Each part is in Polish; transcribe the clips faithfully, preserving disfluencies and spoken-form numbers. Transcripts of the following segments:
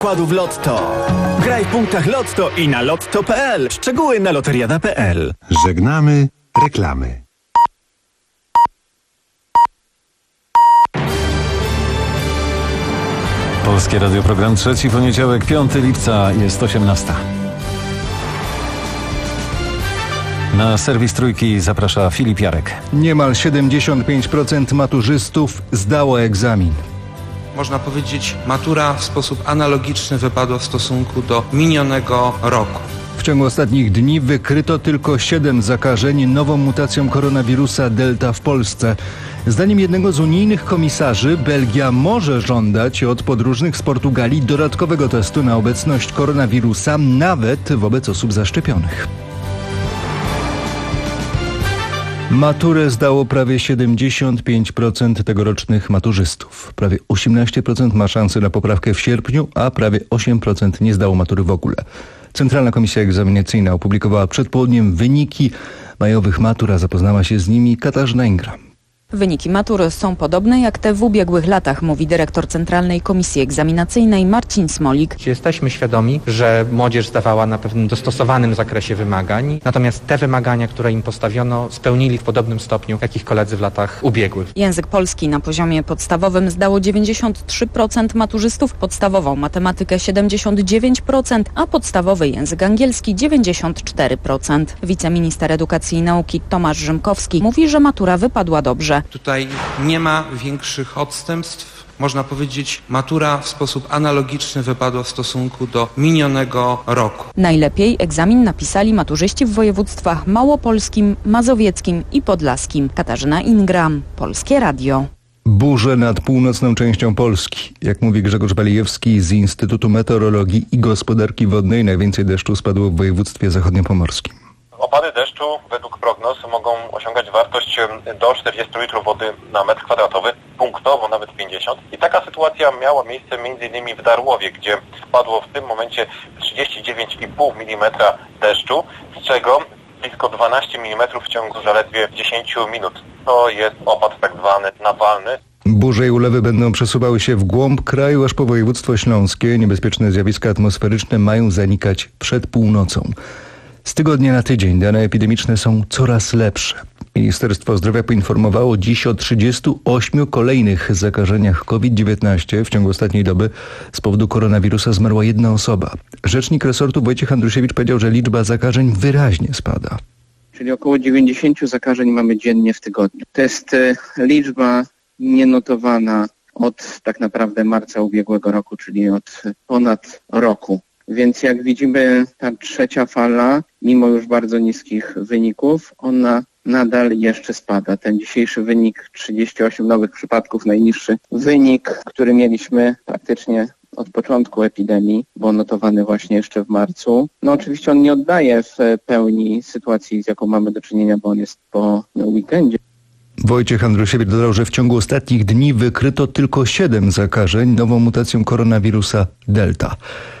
Wkładu w Lotto. Graj w punktach Lotto i na lotto kropka p l. Szczegóły na loteriada kropka p l. Żegnamy reklamy. Polskie Radio, program trzeci, poniedziałek, piątego lipca, jest osiemnasta. Na serwis Trójki zaprasza Filip Jarek. Niemal siedemdziesiąt pięć procent maturzystów zdało egzamin. Można powiedzieć, matura w sposób analogiczny wypadła w stosunku do minionego roku. W ciągu ostatnich dni wykryto tylko siedem zakażeń nową mutacją koronawirusa Delta w Polsce. Zdaniem jednego z unijnych komisarzy Belgia może żądać od podróżnych z Portugalii dodatkowego testu na obecność koronawirusa, nawet wobec osób zaszczepionych. Maturę zdało prawie siedemdziesiąt pięć procent tegorocznych maturzystów. Prawie osiemnaście procent ma szansę na poprawkę w sierpniu, a prawie osiem procent nie zdało matury w ogóle. Centralna Komisja Egzaminacyjna opublikowała przed południem wyniki majowych matur, a zapoznała się z nimi Katarzyna Ingram. Wyniki matur są podobne jak te w ubiegłych latach, mówi dyrektor Centralnej Komisji Egzaminacyjnej Marcin Smolik. Jesteśmy świadomi, że młodzież zdawała na pewnym dostosowanym zakresie wymagań, natomiast te wymagania, które im postawiono, spełnili w podobnym stopniu, jak ich koledzy w latach ubiegłych. Język polski na poziomie podstawowym zdało dziewięćdziesiąt trzy procent maturzystów, podstawową matematykę siedemdziesiąt dziewięć procent, a podstawowy język angielski dziewięćdziesiąt cztery procent. Wiceminister Edukacji i Nauki Tomasz Rzymkowski mówi, że matura wypadła dobrze. Tutaj nie ma większych odstępstw. Można powiedzieć, matura w sposób analogiczny wypadła w stosunku do minionego roku. Najlepiej egzamin napisali maturzyści w województwach małopolskim, mazowieckim i podlaskim. Katarzyna Ingram, Polskie Radio. Burze nad północną częścią Polski. Jak mówi Grzegorz Balijewski z Instytutu Meteorologii i Gospodarki Wodnej, najwięcej deszczu spadło w województwie zachodniopomorskim. Opady deszczu według prognoz mogą osiągać wartość do czterdziestu litrów wody na metr kwadratowy, punktowo nawet pięćdziesiąt. I taka sytuacja miała miejsce m.in. w Darłowie, gdzie spadło w tym momencie trzydzieści dziewięć i pół milimetra deszczu, z czego blisko dwanaście milimetrów w ciągu zaledwie dziesięć minut. To jest opad tak zwany nawalny. Burze i ulewy będą przesuwały się w głąb kraju, aż po województwo śląskie. Niebezpieczne zjawiska atmosferyczne mają zanikać przed północą. Z tygodnia na tydzień dane epidemiczne są coraz lepsze. Ministerstwo Zdrowia poinformowało dziś o trzydziestu ośmiu kolejnych zakażeniach COVID dziewiętnaście. W ciągu ostatniej doby z powodu koronawirusa zmarła jedna osoba. Rzecznik resortu Wojciech Andrusiewicz powiedział, że liczba zakażeń wyraźnie spada. Czyli około dziewięćdziesiąt zakażeń mamy dziennie w tygodniu. To jest liczba nienotowana od tak naprawdę marca ubiegłego roku, czyli od ponad roku. Więc jak widzimy, ta trzecia fala, mimo już bardzo niskich wyników, ona nadal jeszcze spada. Ten dzisiejszy wynik, trzydzieści osiem nowych przypadków, najniższy wynik, który mieliśmy praktycznie od początku epidemii, bo notowany właśnie jeszcze w marcu. No oczywiście on nie oddaje w pełni sytuacji, z jaką mamy do czynienia, bo on jest po weekendzie. Wojciech Andrusiewicz dodał, że w ciągu ostatnich dni wykryto tylko siedem zakażeń nową mutacją koronawirusa Delta.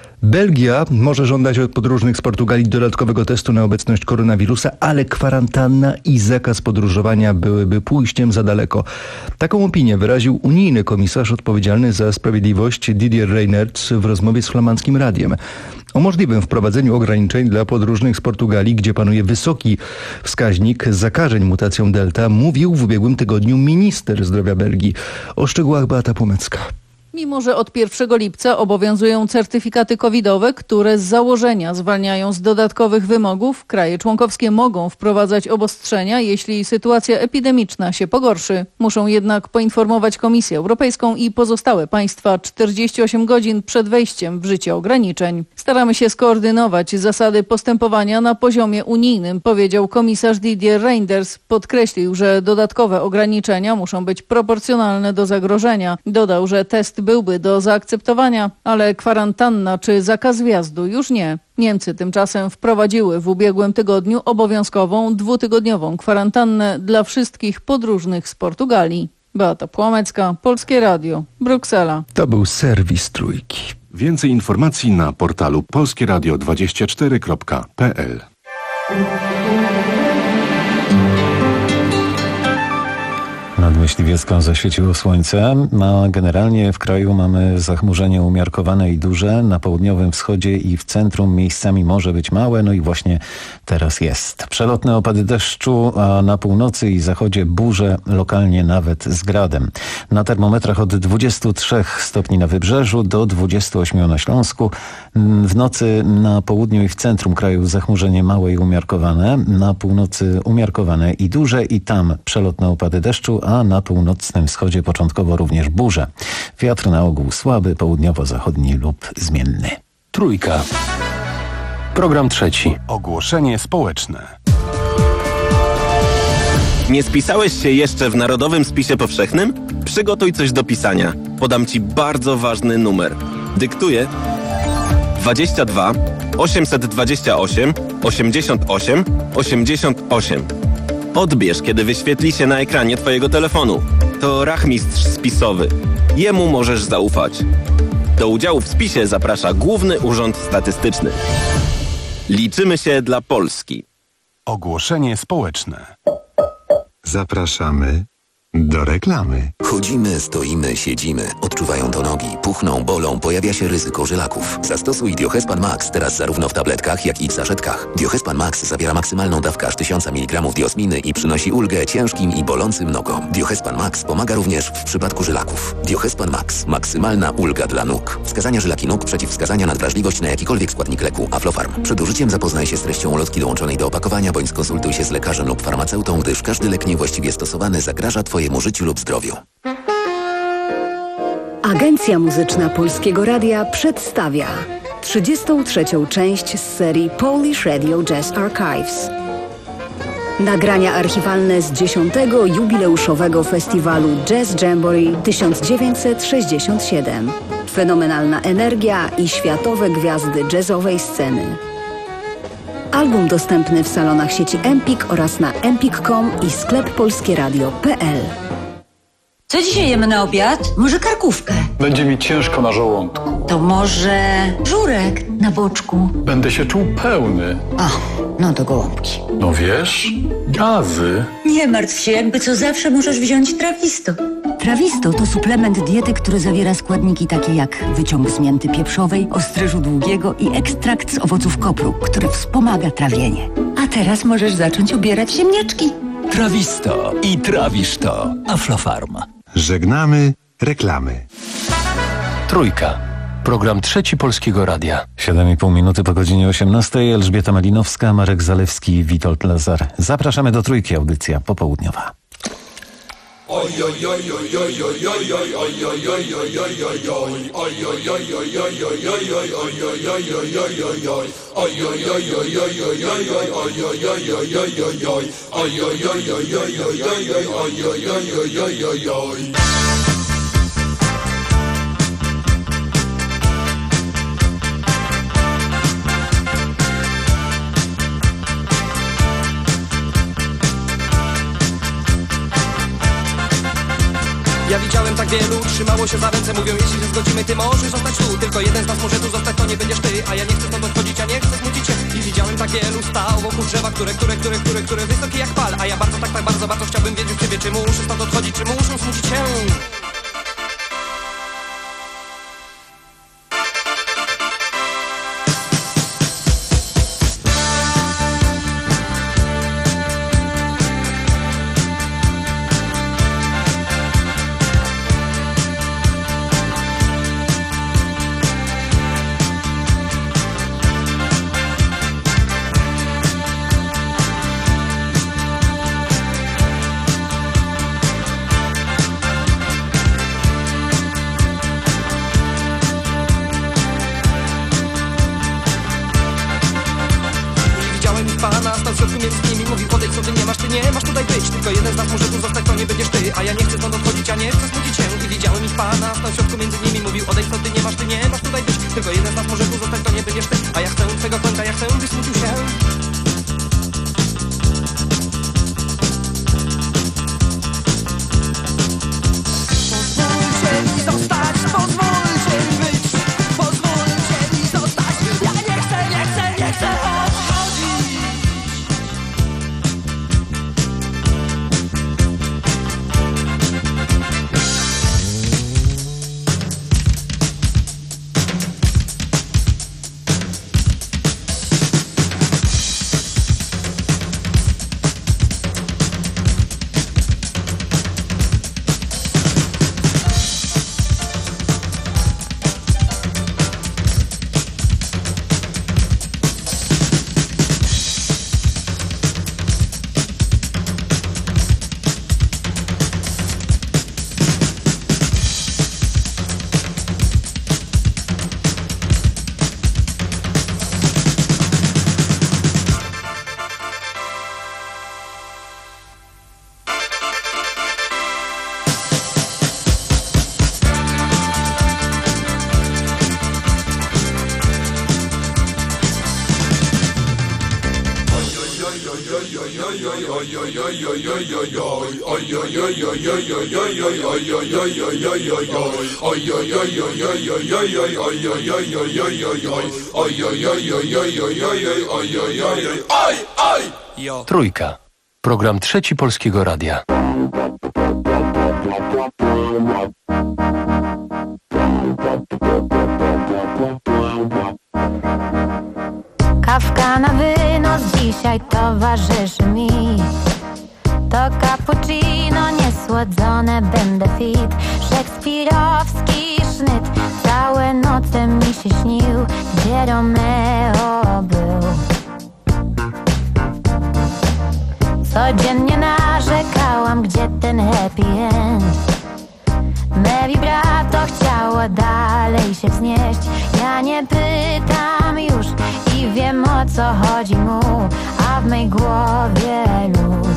Belgia może żądać od podróżnych z Portugalii dodatkowego testu na obecność koronawirusa, ale kwarantanna i zakaz podróżowania byłyby pójściem za daleko. Taką opinię wyraził unijny komisarz odpowiedzialny za sprawiedliwość Didier Reynders w rozmowie z flamandzkim radiem. O możliwym wprowadzeniu ograniczeń dla podróżnych z Portugalii, gdzie panuje wysoki wskaźnik zakażeń mutacją Delta, mówił w ubiegłym tygodniu minister zdrowia Belgii. O szczegółach Beata Płomecka. Mimo że od pierwszego lipca obowiązują certyfikaty covidowe, które z założenia zwalniają z dodatkowych wymogów, kraje członkowskie mogą wprowadzać obostrzenia, jeśli sytuacja epidemiczna się pogorszy. Muszą jednak poinformować Komisję Europejską i pozostałe państwa czterdzieści osiem godzin przed wejściem w życie ograniczeń. Staramy się skoordynować zasady postępowania na poziomie unijnym, powiedział komisarz Didier Reynders. Podkreślił, że dodatkowe ograniczenia muszą być proporcjonalne do zagrożenia. Dodał, że test byłby do zaakceptowania, ale kwarantanna czy zakaz wjazdu już nie. Niemcy tymczasem wprowadziły w ubiegłym tygodniu obowiązkową dwutygodniową kwarantannę dla wszystkich podróżnych z Portugalii. Beata Płomecka, Polskie Radio, Bruksela. To był serwis Trójki. Więcej informacji na portalu polskieradio dwadzieścia cztery kropka p l. Nad Myśliwiecką zaświeciło słońce, a generalnie w kraju mamy zachmurzenie umiarkowane i duże. Na południowym wschodzie i w centrum miejscami może być małe, no i właśnie teraz jest. Przelotne opady deszczu, a na północy i zachodzie burze, lokalnie nawet z gradem. Na termometrach od dwudziestu trzech stopni na wybrzeżu do dwudziestu ośmiu na Śląsku. W nocy na południu i w centrum kraju zachmurzenie małe i umiarkowane. Na północy umiarkowane i duże i tam przelotne opady deszczu, a na północnym wschodzie początkowo również burze. Wiatr na ogół słaby, południowo-zachodni lub zmienny. Trójka. Program trzeci. Ogłoszenie społeczne. Nie spisałeś się jeszcze w Narodowym Spisie Powszechnym? Przygotuj coś do pisania. Podam Ci bardzo ważny numer. Dyktuję dwadzieścia dwa osiemset dwadzieścia osiem osiemdziesiąt osiem osiemdziesiąt osiem. Odbierz, kiedy wyświetli się na ekranie Twojego telefonu. To rachmistrz spisowy. Jemu możesz zaufać. Do udziału w spisie zaprasza Główny Urząd Statystyczny. Liczymy się dla Polski. Ogłoszenie społeczne. Zapraszamy do reklamy. Chodzimy, stoimy, siedzimy. Odczuwają to nogi, puchną, bolą, pojawia się ryzyko żylaków. Zastosuj Diohespan Max teraz zarówno w tabletkach, jak i w saszetkach. Diohespan Max zawiera maksymalną dawkę aż tysiąc miligramów diosminy i przynosi ulgę ciężkim i bolącym nogom. Diohespan Max pomaga również w przypadku żylaków. Diohespan Max. Maksymalna ulga dla nóg. Wskazania żylaki nóg, przeciwwskazania na wrażliwość na jakikolwiek składnik leku. Aflofarm. Przed użyciem zapoznaj się z treścią ulotki dołączonej do opakowania, bądź skonsultuj się z lekarzem lub farmaceutą, gdyż każdy lek niewłaściwie stosowany zagraża Twojemu życiu lub zdrowiu. Agencja Muzyczna Polskiego Radia przedstawia trzydziestą trzecią część z serii Polish Radio Jazz Archives. Nagrania archiwalne z dziesiątego jubileuszowego festiwalu Jazz Jamboree tysiąc dziewięćset sześćdziesiąt siedem. Fenomenalna energia i światowe gwiazdy jazzowej sceny. Album dostępny w salonach sieci Empik oraz na empik kropka com i sklep polskieradio kropka p l. Co dzisiaj jemy na obiad? Może karkówkę? Będzie mi ciężko na żołądku. To może żurek na boczku? Będę się czuł pełny. O, no to gołąbki. No wiesz, gazy. Nie martw się, jakby co zawsze możesz wziąć Trawisto. Trawisto to suplement diety, który zawiera składniki takie jak wyciąg z mięty pieprzowej, ostryżu długiego i ekstrakt z owoców kopru, który wspomaga trawienie. A teraz możesz zacząć ubierać ziemniaczki. Trawisto i trawisz to. Aflofarm. Żegnamy reklamy. Trójka. Program trzeci Polskiego Radia. siedem i pół minuty po godzinie osiemnastej. Elżbieta Malinowska, Marek Zalewski i Witold Lazar. Zapraszamy do Trójki, audycja popołudniowa. Ja widziałem tak wielu, trzymało się za ręce, mówią jeśli się zgodzimy, ty możesz zostać tu. Tylko jeden z nas może tu zostać, to nie będziesz ty. A ja nie chcę stąd odchodzić, a nie chcę smucić się. I widziałem tak wielu, stał wokół drzewa, które, które, które, które, które wysokie jak pal. A ja bardzo, tak, tak bardzo, bardzo chciałbym wiedzieć ciebie, czy muszę stąd odchodzić, czy muszę smucić się. Tylko jeden z nas może tu zostać, to nie będziesz ty. A ja nie chcę stąd odchodzić, a nie chcę smucić się. I widziałem ich pana, stał w środku między nimi. Mówił odejdź stąd, ty nie masz, ty nie masz tutaj być. Tylko jeden z nas może tu zostać, to nie będziesz ty. A ja chcę twego końca, ja chcę, byś smucił się. Pozwólcie mi zostać, pozwólcie mi być. Pozwólcie mi zostać. Ja nie chcę, nie chcę, nie chcę odchodzić. Trójka. Program Trzeci Polskiego Radia. Kawka na wynos dzisiaj towarzyszy mi. To cappuccino niesłodzone, będę fit. Szekspirowski sznyt, całe noce mi się śnił, gdzie Romeo był. Codziennie narzekałam, gdzie ten happy end. Me vibrato chciało dalej się wznieść. Ja nie pytam już i wiem, o co chodzi mu, a w mej głowie luz.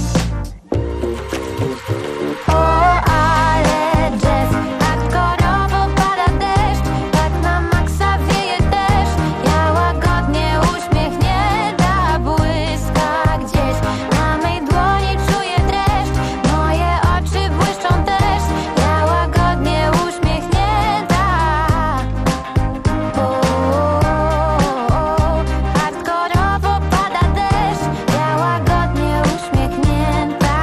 O, ale jazz, hardkorowo pada deszcz, tak na maksa wieje deszcz. Ja łagodnie uśmiechnięta, błyska gdzieś na mej dłoni, czuję dreszcz. Moje oczy błyszczą też, ja łagodnie uśmiechnięta. O, hardkorowo pada deszcz, ja łagodnie uśmiechnięta.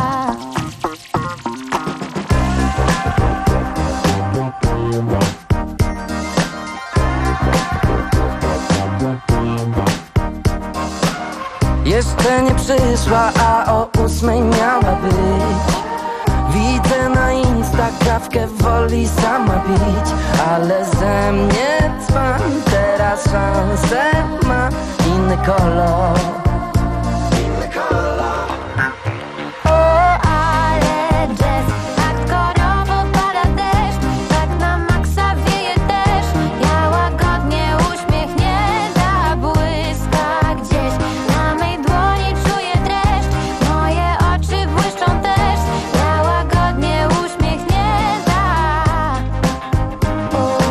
Jeszcze nie przyszła, a o ósmej miała być. Widzę na Insta kawkę, woli sama pić, ale ze mnie dzban, teraz szansę ma inny kolor. Inny kolor. O, ale jazz, hardkorowo pada deszcz, tak na maksa wieje deszcz. Ja łagodnie uśmiechnięta, błyska gdzieś na mej dłoni, czuję dreszcz. Moje oczy błyszczą też, ja łagodnie uśmiechnięta. O,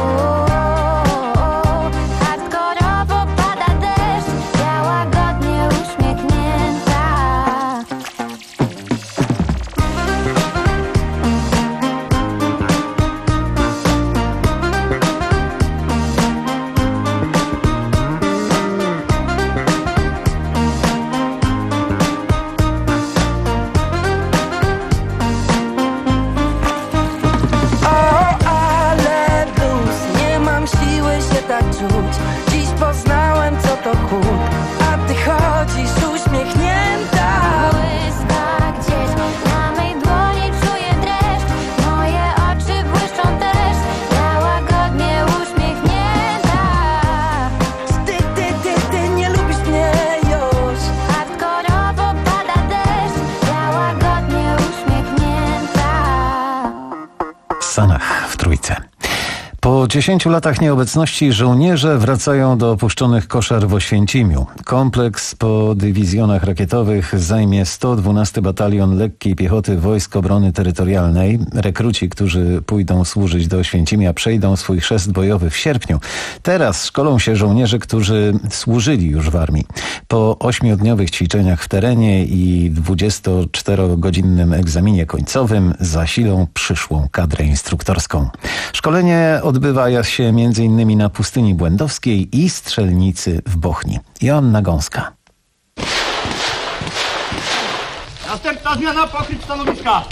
hardkorowo pada deszcz, ja łagodnie uśmiechnięta. O, ale blues, nie mam siły się tak czuć. Dziś poznałem, co to chłód, a ty chodzisz uśmiechnięta. Błyska gdzieś na mej dłoni, czuję dreszcz. Moje oczy błyszczą też, ja łagodnie uśmiechnięta. Ty, ty, ty, ty nie lubisz mnie już. Hardkorowo pada deszcz, ja łagodnie uśmiechnięta. Sanach w Trójce. Po dziesięciu latach nieobecności żołnierze wracają do opuszczonych koszar w Oświęcimiu. Kompleks po dywizjonach rakietowych zajmie sto dwunasty Batalion Lekkiej Piechoty Wojsk Obrony Terytorialnej. Rekruci, którzy pójdą służyć do Oświęcimia, przejdą swój chrzest bojowy w sierpniu. Teraz szkolą się żołnierze, którzy służyli już w armii. Po ośmiodniowych ćwiczeniach w terenie i dwudziestoczterogodzinnym egzaminie końcowym zasilą przyszłą kadrę instruktorską. Szkolenie odbywa się m.in. na Pustyni Błędowskiej i Strzelnicy w Bochni. Joanna Gąska. Następna zmiana, pokryć stanowiska.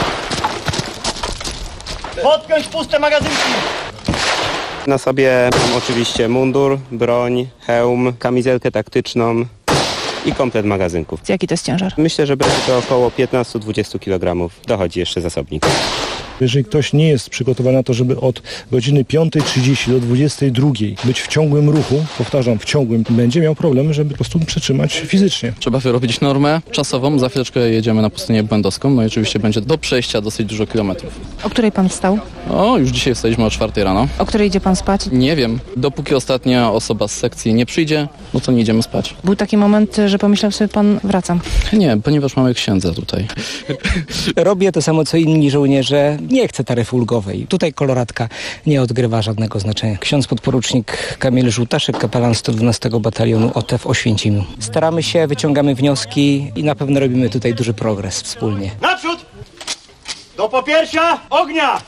Podpiąć puste magazynki. Na sobie mam oczywiście mundur, broń, hełm, kamizelkę taktyczną i komplet magazynków. Jaki to jest ciężar? Myślę, że będzie to około piętnaście do dwudziestu kilogramów. Dochodzi jeszcze zasobnik. Jeżeli ktoś nie jest przygotowany na to, żeby od godziny piątej trzydzieści do dwudziestej drugiej być w ciągłym ruchu, powtarzam, w ciągłym, będzie miał problem, żeby po prostu przetrzymać fizycznie. Trzeba wyrobić normę czasową. Za chwileczkę jedziemy na Pustynię Błędowską. No i oczywiście będzie do przejścia dosyć dużo kilometrów. O której pan wstał? O, już dzisiaj wstaliśmy o czwartej rano. O której idzie pan spać? Nie wiem. Dopóki ostatnia osoba z sekcji nie przyjdzie, no to nie idziemy spać. Był taki moment, że pomyślał sobie pan, wracam. Nie, ponieważ mamy księdza tutaj. Robię to samo co inni żołnierze. nie chce taryfy ulgowej. Tutaj koloratka nie odgrywa żadnego znaczenia. Ksiądz podporucznik Kamil Żółtaszek, kapelan sto dwunastego Batalionu O T w Oświęcimiu. Staramy się, wyciągamy wnioski i na pewno robimy tutaj duży progres wspólnie. Naprzód! Do popiersia! Ognia!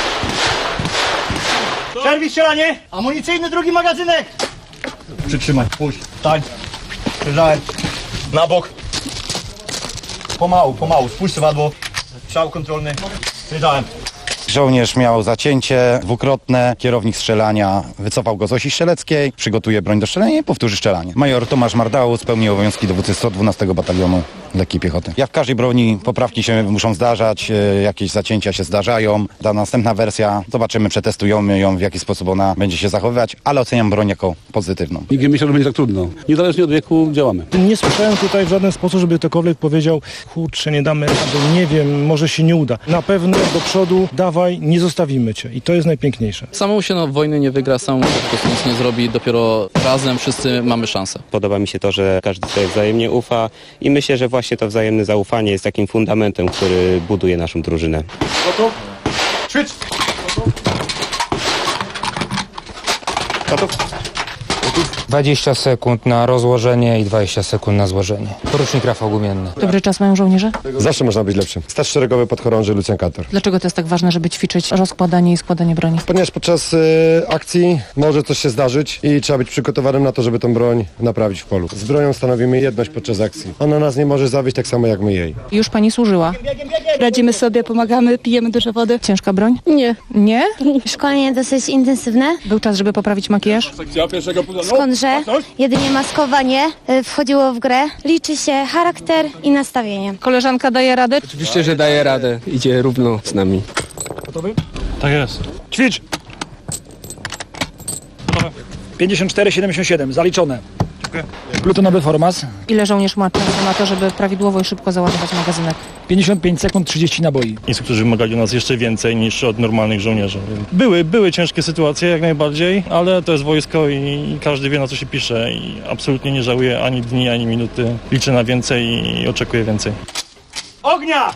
Przerwij strzelanie! Amunicyjny drugi magazynek! Przytrzymaj, puść, stań. Przyjrzałem. Na bok. Pomału, pomału, spuść swadło. Strzał kontrolny. Przyjrzałem. Żołnierz miał zacięcie dwukrotne, kierownik strzelania wycofał go z osi strzeleckiej, przygotuje broń do strzelania i powtórzy strzelanie. Major Tomasz Mardał spełnił obowiązki dowódcy sto dwunastego Batalionu Lekkiej Piechoty. Jak w każdej broni poprawki się muszą zdarzać, jakieś zacięcia się zdarzają. Ta następna wersja, zobaczymy, przetestujemy ją, w jaki sposób ona będzie się zachowywać, ale oceniam broń jako pozytywną. Nikt nie myślał, że będzie tak trudno. Niezależnie od wieku działamy. Nie słyszałem tutaj w żaden sposób, żeby ktokolwiek powiedział, kurczę, nie damy rady, nie wiem, może się nie uda. Na pewno do przodu, dawaj, nie zostawimy cię. I to jest najpiękniejsze. Samemu się no, wojny nie wygra, samemu się po prostu nic nie zrobi, dopiero razem wszyscy mamy szansę. Podoba mi się to, że każdy sobie wzajemnie ufa i myślę, że właśnie to wzajemne zaufanie jest takim fundamentem, który buduje naszą drużynę. Gotów? Ćwicz! Gotów? dwadzieścia sekund na rozłożenie i dwadzieścia sekund na złożenie. Porucznik Rafał Gumienny. Dobry czas mają żołnierze? Zawsze można być lepszym. Staż szeregowy podchorąży Lucjan Kator. Dlaczego to jest tak ważne, żeby ćwiczyć rozkładanie i składanie broni? Ponieważ podczas y, akcji może coś się zdarzyć i trzeba być przygotowanym na to, żeby tą broń naprawić w polu. Z bronią stanowimy jedność podczas akcji. Ona nas nie może zawieść tak samo jak my jej. Już pani służyła? Radzimy sobie, pomagamy, pijemy dużo wody. Ciężka broń? Nie. Nie? Szkolenie dosyć intensywne. Był czas, żeby poprawić makijaż? Skądże? Jedynie maskowanie y, wchodziło w grę. Liczy się charakter i nastawienie. Koleżanka daje radę? Oczywiście, że daje radę. Idzie równo z nami. Gotowy? Tak jest. Ćwicz! pięćdziesiąt cztery siedemdziesiąt siedem, zaliczone. Plutonowy formas. Ile żołnierz ma czasu na to, żeby prawidłowo i szybko załadować magazynek? pięćdziesiąt pięć sekund, trzydzieści naboi. Instruktorzy wymagali od nas jeszcze więcej niż od normalnych żołnierzy. Były, były ciężkie sytuacje jak najbardziej, ale to jest wojsko i każdy wie, na co się pisze i absolutnie nie żałuje ani dni, ani minuty. Liczę na więcej i oczekuję więcej. Ognia!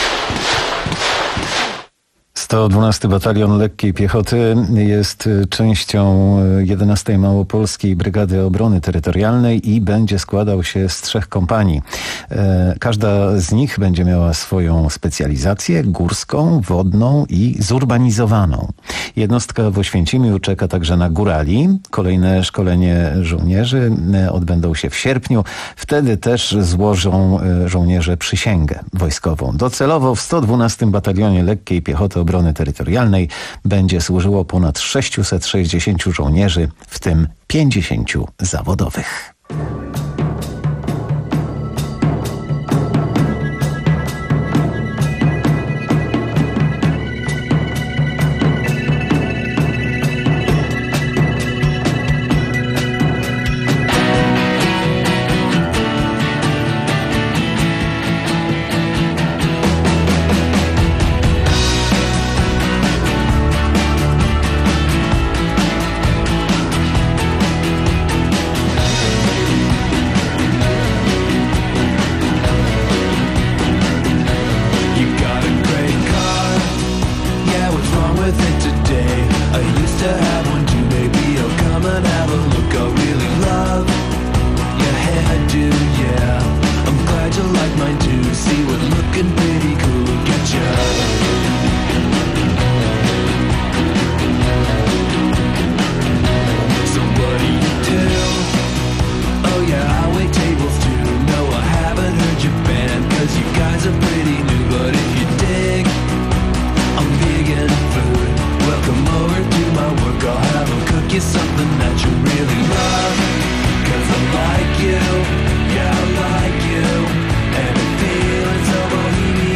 sto dwunasty Batalion Lekkiej Piechoty jest częścią jedenastej Małopolskiej Brygady Obrony Terytorialnej i będzie składał się z trzech kompanii. Każda z nich będzie miała swoją specjalizację górską, wodną i zurbanizowaną. Jednostka w Oświęcimiu czeka także na górali. Kolejne szkolenie żołnierzy odbędą się w sierpniu. Wtedy też złożą żołnierze przysięgę wojskową. Docelowo w sto dwunastym Batalionie Lekkiej Piechoty Obrony Terytorialnej będzie służyło ponad sześćset sześćdziesięciu żołnierzy, w tym pięćdziesięciu zawodowych. Yeah, I like you, and it feels so bohemian.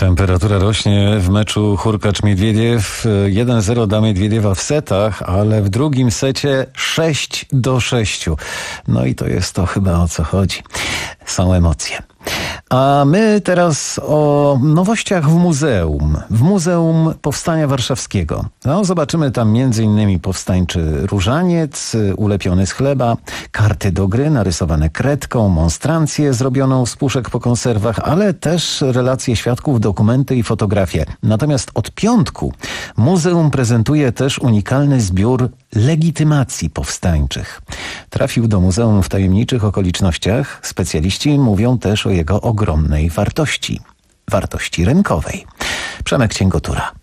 Temperatura rośnie w meczu Hurkacz-Miedwiediew. jeden zero dla Miedwiediewa w setach, ale w drugim secie sześć do sześciu. No i to jest to chyba, o co chodzi. Są emocje. A my teraz o nowościach w muzeum. W Muzeum Powstania Warszawskiego. No, zobaczymy tam między innymi powstańczy różaniec, ulepiony z chleba, karty do gry narysowane kredką, monstrancję zrobioną z puszek po konserwach, ale też relacje świadków, dokumenty i fotografie. Natomiast od piątku muzeum prezentuje też unikalny zbiór legitymacji powstańczych. Trafił do muzeum w tajemniczych okolicznościach. Specjaliści mówią też o jego ogromnej wartości. Wartości rynkowej. Przemek Cięgotura.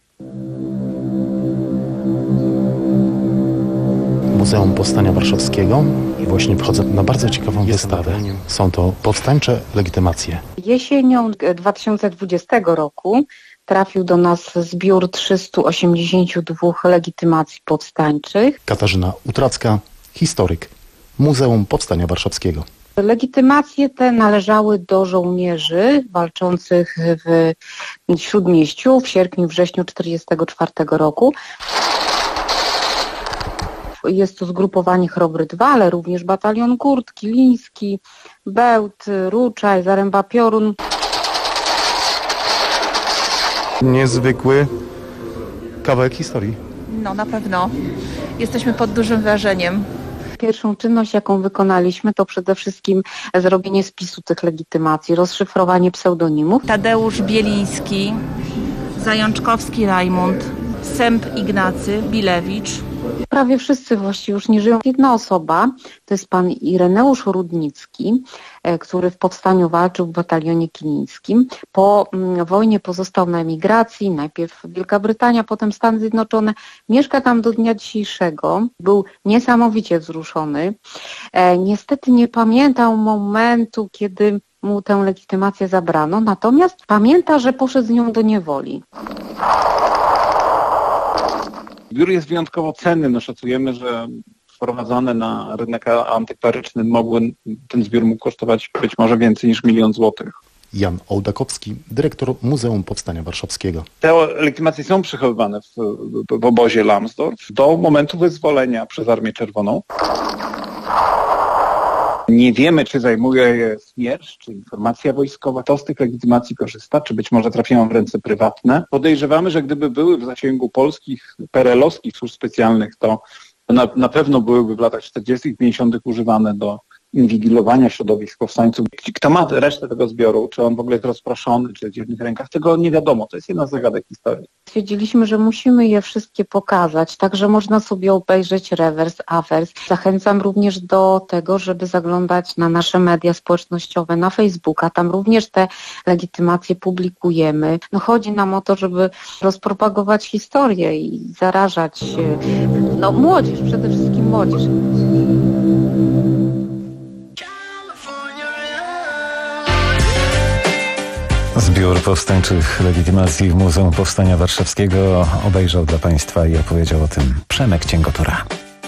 Muzeum Powstania Warszawskiego i właśnie wchodzę na bardzo ciekawą wystawę. Są to powstańcze legitymacje. Jesienią dwa tysiące dwudziestego roku trafił do nas zbiór trzystu osiemdziesięciu dwóch legitymacji powstańczych. Katarzyna Utracka, historyk Muzeum Powstania Warszawskiego. Legitymacje te należały do żołnierzy walczących w Śródmieściu w sierpniu, wrześniu tysiąc dziewięćset czterdziestego czwartego roku. Jest to zgrupowanie Chrobry dwa, ale również batalion Gurt, Kiliński, Bełt, Ruczaj, Zaręba Piorun. Niezwykły kawałek historii. No na pewno. Jesteśmy pod dużym wrażeniem. Pierwszą czynność, jaką wykonaliśmy, to przede wszystkim zrobienie spisu tych legitymacji, rozszyfrowanie pseudonimów. Tadeusz Bieliński, Zajączkowski Rajmund, Sęp Ignacy, Bilewicz. Prawie wszyscy właściwie już nie żyją. Jedna osoba, to jest pan Ireneusz Rudnicki, który w powstaniu walczył w batalionie kilińskim. Po wojnie pozostał na emigracji, najpierw Wielka Brytania, potem Stany Zjednoczone. Mieszka tam do dnia dzisiejszego. Był niesamowicie wzruszony. Niestety nie pamiętał momentu, kiedy mu tę legitymację zabrano, natomiast pamięta, że poszedł z nią do niewoli. Zbiór jest wyjątkowo cenny. No, szacujemy, że wprowadzone na rynek antykwaryczny mogły, ten zbiór mógł kosztować być może więcej niż milion złotych. Jan Ołdakowski, dyrektor Muzeum Powstania Warszawskiego. Te legitymacje są przechowywane w, w obozie Lambsdorff do momentu wyzwolenia przez Armię Czerwoną. Nie wiemy, czy zajmuje je Smiersz, czy informacja wojskowa. Kto z tych legitymacji korzysta, czy być może trafiają w ręce prywatne. Podejrzewamy, że gdyby były w zasięgu polskich, perelowskich służb specjalnych, to na, na pewno byłyby w latach czterdziestych, pięćdziesiątych używane do inwigilowania środowisk powstańców. Kto ma resztę tego zbioru, czy on w ogóle jest rozproszony, czy w dziwnych rękach, tego nie wiadomo. To jest jedna z zagadek historii. Stwierdziliśmy, że musimy je wszystkie pokazać, także można sobie obejrzeć rewers, awers. Zachęcam również do tego, żeby zaglądać na nasze media społecznościowe, na Facebooka. Tam również te legitymacje publikujemy. No chodzi nam o to, żeby rozpropagować historię i zarażać no, młodzież, przede wszystkim młodzież. Zbiór powstańczych legitymacji w Muzeum Powstania Warszawskiego obejrzał dla Państwa i opowiedział o tym Przemek Cięgotura.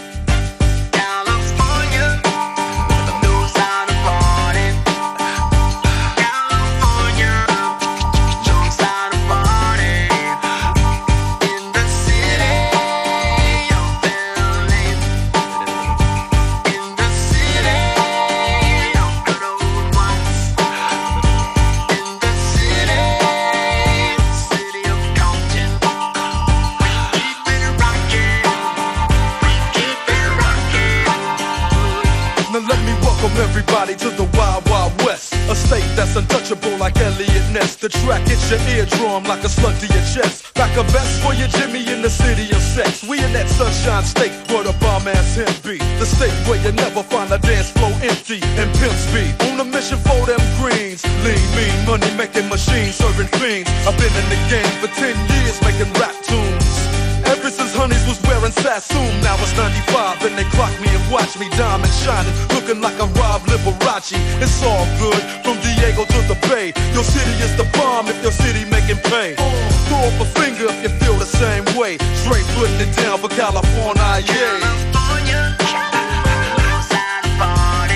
Untouchable like Elliot Ness. The track hits your eardrum like a slug to your chest. Back a vest for your Jimmy in the city of sex. We in that sunshine state where the bomb ass him be. The state where you never find a dance floor empty and pimp speed. On a mission for them greens. Lean, mean, money making machines serving fiends. I've been in the game for ten years making rap tunes. Ever since Honeys was wearing Sassoon, now it's ninety-five and they clock me and watch me diamond shining, looking like a Rob Liberace. It's all good from Diego to the Bay. Your city is the bomb if your city making pain. Throw up a finger if you feel the same way. Straight putting it down for California, yeah.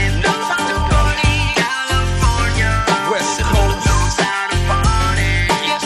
West Coast.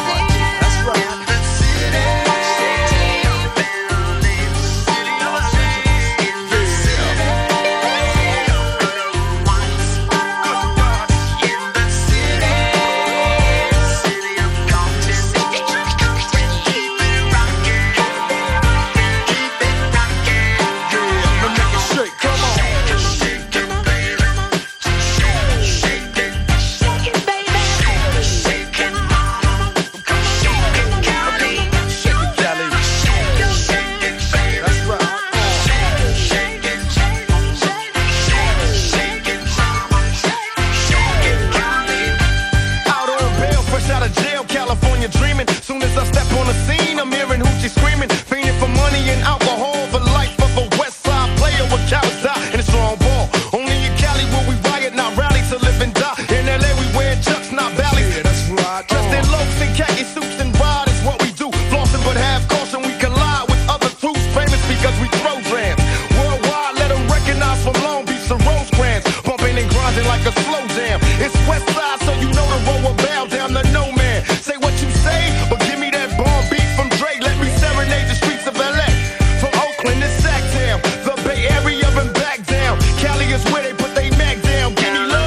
scheming. Soon as I step on the scene, I'm hearing hoochie screaming, fiending for money and alcohol, the life of a West Side player with cowards die and a strong ball. Only in Cali will we riot, not rally to live and die. In L A we wear chucks, not valleys. Yeah, that's right. Dressed in loafs and khaki suits and ride is what we do. Flossing but have caution, we collide with other troops. Famous because we throw drams. Worldwide, let them recognize from Long Beach to Rosecrans. Bumping and grinding like a slow jam. It's West Side, so you know the road will bow down to no man. Say what you say, but give me that bomb beat from Dre. Let me serenade the streets of L A. From Oakland to Sacktown, the Bay Area and back down. Cali is where they put they mag down. Give me love.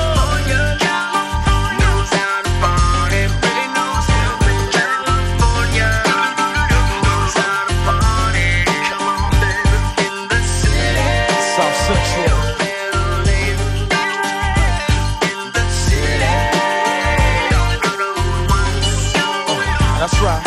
South Central. That's right.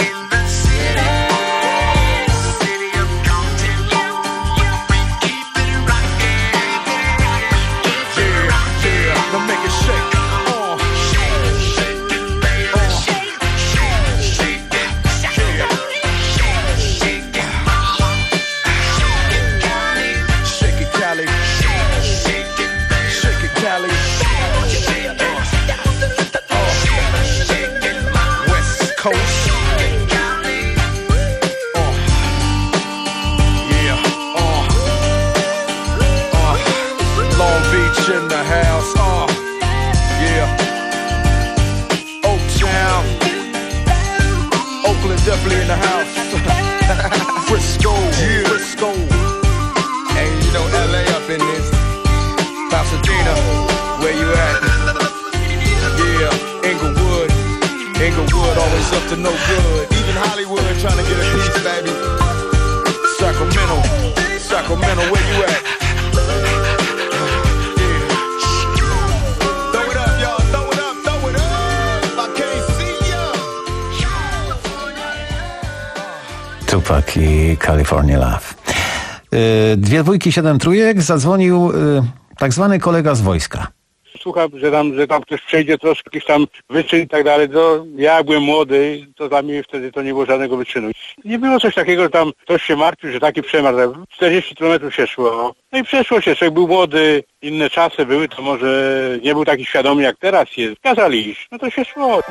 In the house, oh, yeah. Oaktown, Oakland definitely in the house. Frisco, yeah. Frisco. And you know L A up in this. Pasadena, where you at? Yeah, Inglewood, Inglewood always up to no good. Even Hollywood trying to get a piece, baby. Sacramento, Sacramento, where you at? Tupac i California Love. Dwie dwójki, siedem trójek. Zadzwonił tak zwany kolega z wojska. Słucham, że tam, że tam ktoś przejdzie troszkę, jakiś tam wyczyn i tak dalej. To ja byłem młody, to dla mnie wtedy to nie było żadnego wyczynu. Nie było coś takiego, że tam ktoś się martwił, że taki przemar. czterdzieści kilometrów się szło. No i przeszło się, człowiek był młody, inne czasy były, to może nie był taki świadomy jak teraz jest. Kazali iść, no to się szło.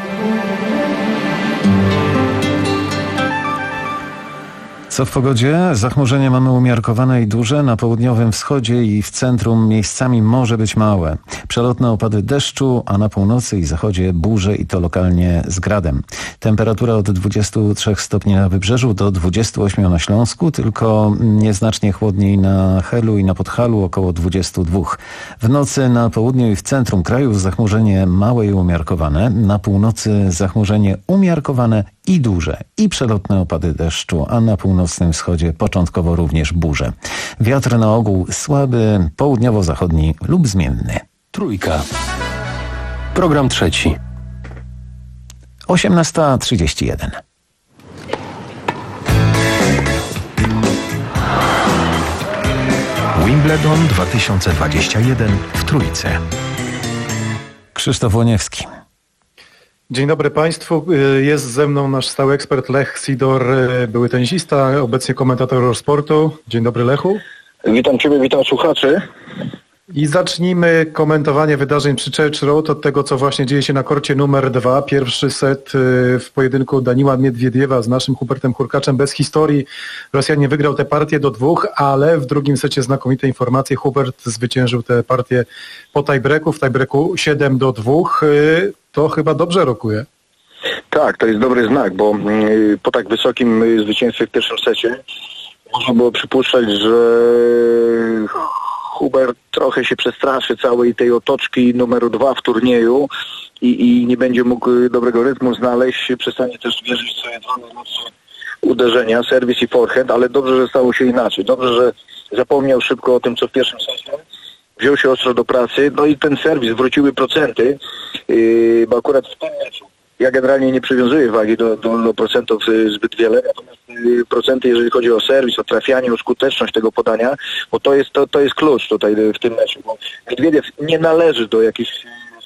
Co w pogodzie? Zachmurzenie mamy umiarkowane i duże. Na południowym wschodzie i w centrum miejscami może być małe. Przelotne opady deszczu, a na północy i zachodzie burze i to lokalnie z gradem. Temperatura od dwudziestu trzech stopni na wybrzeżu do dwudziestu ośmiu na Śląsku, tylko nieznacznie chłodniej na Helu i na Podhalu około dwudziestu dwóch. W nocy na południu i w centrum kraju zachmurzenie małe i umiarkowane. Na północy zachmurzenie umiarkowane i duże. I przelotne opady deszczu, a na północnym wschodzie początkowo również burze. Wiatr na ogół słaby, południowo-zachodni lub zmienny. Trójka. Program trzeci. osiemnasta trzydzieści jeden. Wimbledon dwa tysiące dwudziesty pierwszy w Trójce. Krzysztof Łoniewski. Dzień dobry Państwu. Jest ze mną nasz stały ekspert Lech Sidor, były tenisista, obecnie komentator Eurosportu. Dzień dobry, Lechu. Witam Ciebie, witam słuchaczy. I zacznijmy komentowanie wydarzeń przy Church Road od tego, co właśnie dzieje się na korcie numer dwa. Pierwszy set w pojedynku Daniła Miedwiediewa z naszym Hubertem Hurkaczem bez historii. Rosjanin wygrał tę partię do dwóch, ale w drugim secie znakomite informacje. Hubert zwyciężył tę partię po tiebreaku, w tiebreaku siedem do dwóch. To chyba dobrze rokuje. Tak, to jest dobry znak, bo po tak wysokim zwycięstwie w pierwszym secie można było przypuszczać, że Hubert trochę się przestraszy całej tej otoczki numeru dwa w turnieju i, i nie będzie mógł dobrego rytmu znaleźć, przestanie też wierzyć w swoje dwa najmocniejsze uderzenia, serwis i forehand, ale dobrze, że stało się inaczej. Dobrze, że zapomniał szybko o tym, co w pierwszym sesie. Wziął się ostro do pracy, no i ten serwis, wróciły procenty, yy, bo akurat w tym meczu ja generalnie nie przywiązuję wagi do, do, do procentów zbyt wiele, natomiast procenty, jeżeli chodzi o serwis, o trafianie, o skuteczność tego podania, bo to jest, to, to jest klucz tutaj w tym meczu, bo Miedwiediew nie należy do jakichś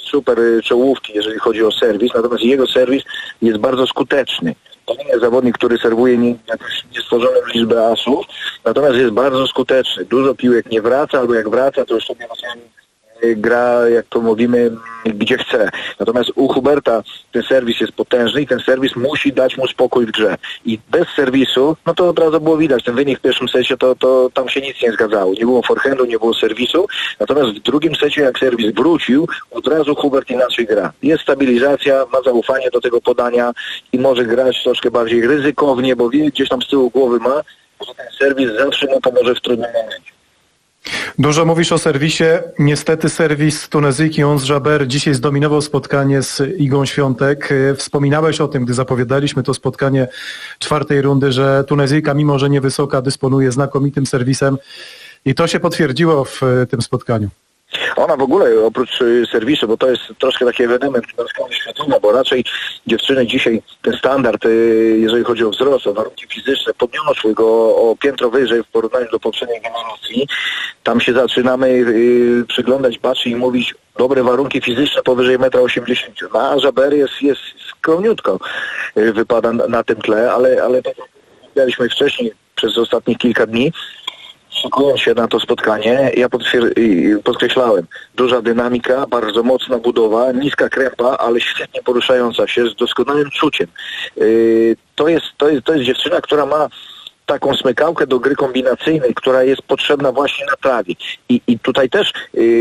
super czołówki, jeżeli chodzi o serwis, natomiast jego serwis jest bardzo skuteczny. To nie jest zawodnik, który serwuje nie, jakąś niestworzoną liczbę asów, natomiast jest bardzo skuteczny. Dużo piłek nie wraca, albo jak wraca, to już sobie czasami gra, jak to mówimy, gdzie chce. Natomiast u Huberta ten serwis jest potężny i ten serwis musi dać mu spokój w grze. I bez serwisu, no to od razu było widać, ten wynik w pierwszym secie, to, to tam się nic nie zgadzało. Nie było forehandu, nie było serwisu. Natomiast w drugim secie, jak serwis wrócił, od razu Hubert inaczej gra. Jest stabilizacja, ma zaufanie do tego podania i może grać troszkę bardziej ryzykownie, bo wie, gdzieś tam z tyłu głowy ma, że ten serwis zawsze mu pomoże w trudnym momencie. Dużo mówisz o serwisie. Niestety serwis Tunezyjki Ons Jabeur dzisiaj zdominował spotkanie z Igą Świątek. Wspominałeś o tym, gdy zapowiadaliśmy to spotkanie czwartej rundy, że Tunezyjka, mimo że niewysoka, dysponuje znakomitym serwisem i to się potwierdziło w tym spotkaniu. Ona w ogóle oprócz serwisu, bo to jest troszkę taki ewenement na skalę światową, bo raczej dziewczyny dzisiaj ten standard, jeżeli chodzi o wzrost, o warunki fizyczne, podniosły go o piętro wyżej w porównaniu do poprzedniej generacji. Tam się zaczynamy yy, przyglądać, patrzeć i mówić dobre warunki fizyczne powyżej jeden osiemdziesiąt metra. No, a Jabeur jest, jest skromniutko yy, wypada na, na tym tle, ale, ale tak jak mówiliśmy wcześniej przez ostatnich kilka dni, szykując się na to spotkanie, ja podkreślałem, duża dynamika, bardzo mocna budowa, niska krępa, ale świetnie poruszająca się, z doskonałym czuciem. Yy, to, jest, to, jest, to jest dziewczyna, która ma taką smykałkę do gry kombinacyjnej, która jest potrzebna właśnie na trawie. I, i tutaj też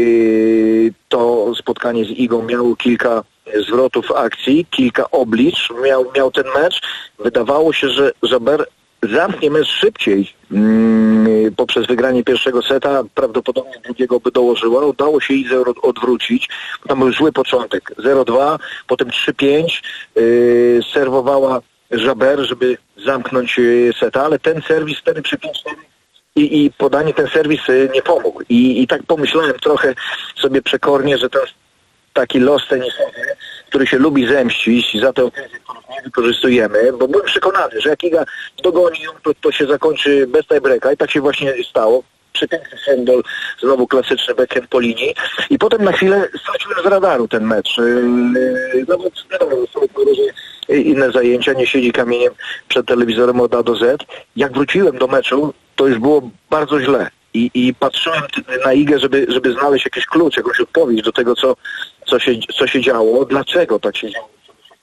yy, to spotkanie z Igą miało kilka zwrotów akcji, kilka oblicz, miał, miał ten mecz. Wydawało się, że Jabeur zamknie mecz szybciej mm, poprzez wygranie pierwszego seta, prawdopodobnie drugiego by dołożyła. Udało się Idze odwrócić. Tam był zły początek. zero dwa, potem trzy pięć. Yy, serwowała Jabeur, żeby zamknąć seta, ale ten serwis wtedy przy pięć cztery i, i podanie ten serwis nie pomógł. I, I tak pomyślałem trochę sobie przekornie, że ten taki los tenisowy, który się lubi zemścić za te okazje, których nie wykorzystujemy, bo byłem przekonany, że jak Iga dogoni ją, to, to się zakończy bez tiebreaka i tak się właśnie stało. Przepiękny handball, znowu klasyczny backhand po linii i potem na chwilę straciłem z radaru ten mecz. No bo wiadomo, są różne inne zajęcia, nie siedzi kamieniem przed telewizorem od A do Z. Jak wróciłem do meczu, to już było bardzo źle. I, i patrzyłem na Igę, żeby, żeby znaleźć jakiś klucz, jakąś odpowiedź do tego, co, co, się, co się działo, dlaczego tak się działo.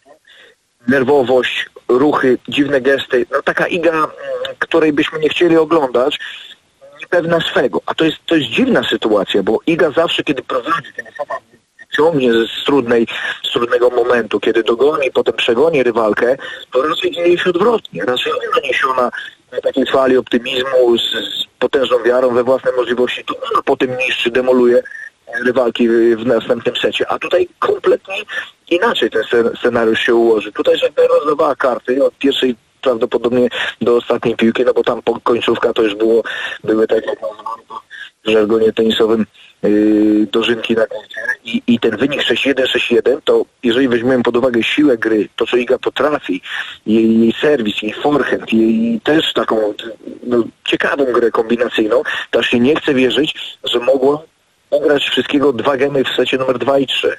Nerwowość, ruchy, dziwne gesty. No taka Iga, której byśmy nie chcieli oglądać, niepewna swego. A to jest, to jest dziwna sytuacja, bo Iga zawsze, kiedy prowadzi, kiedy ciągnie z, trudnej, z trudnego momentu, kiedy dogoni, potem przegoni rywalkę, to raczej dzieje się odwrotnie. Raczej ona naniesiona na takiej fali optymizmu, z, z potężną wiarą we własne możliwości, to ona potem niszczy, demoluje rywalki w, w następnym secie. A tutaj kompletnie inaczej ten scenariusz się ułoży. Tutaj Jabeur rozdawała karty od pierwszej prawdopodobnie do ostatniej piłki, no bo tam końcówka to już było, były tak jak nazywamy w żargonie tenisowym yy, dożynki na końcu. I, I ten wynik sześć jeden, sześć jeden, to jeżeli weźmiemy pod uwagę siłę gry, to co Iga potrafi, jej, jej serwis, jej forehand, jej też taką no, ciekawą grę kombinacyjną, to aż się nie chce wierzyć, że mogła ugrać wszystkiego dwa gemy w secie numer dwa i trzy.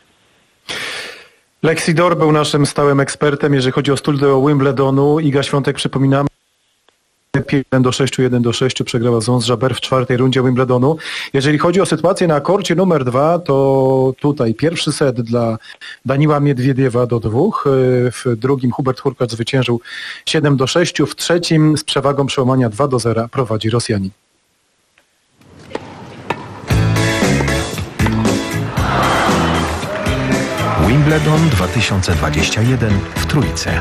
Lexi Dor był naszym stałym ekspertem, jeżeli chodzi o studio Wimbledonu. Iga Świątek, przypominamy, jeden do sześciu, jeden do sześciu przegrała z Ons Jabeur w czwartej rundzie Wimbledonu. Jeżeli chodzi o sytuację na korcie numer dwa, to tutaj pierwszy set dla Daniła Miedwiediewa do dwóch. W drugim Hubert Hurkacz zwyciężył siedem do sześciu. W trzecim z przewagą przełamania dwa do zera prowadzi Rosjanin. Wimbledon dwa tysiące dwudziesty pierwszy w Trójce.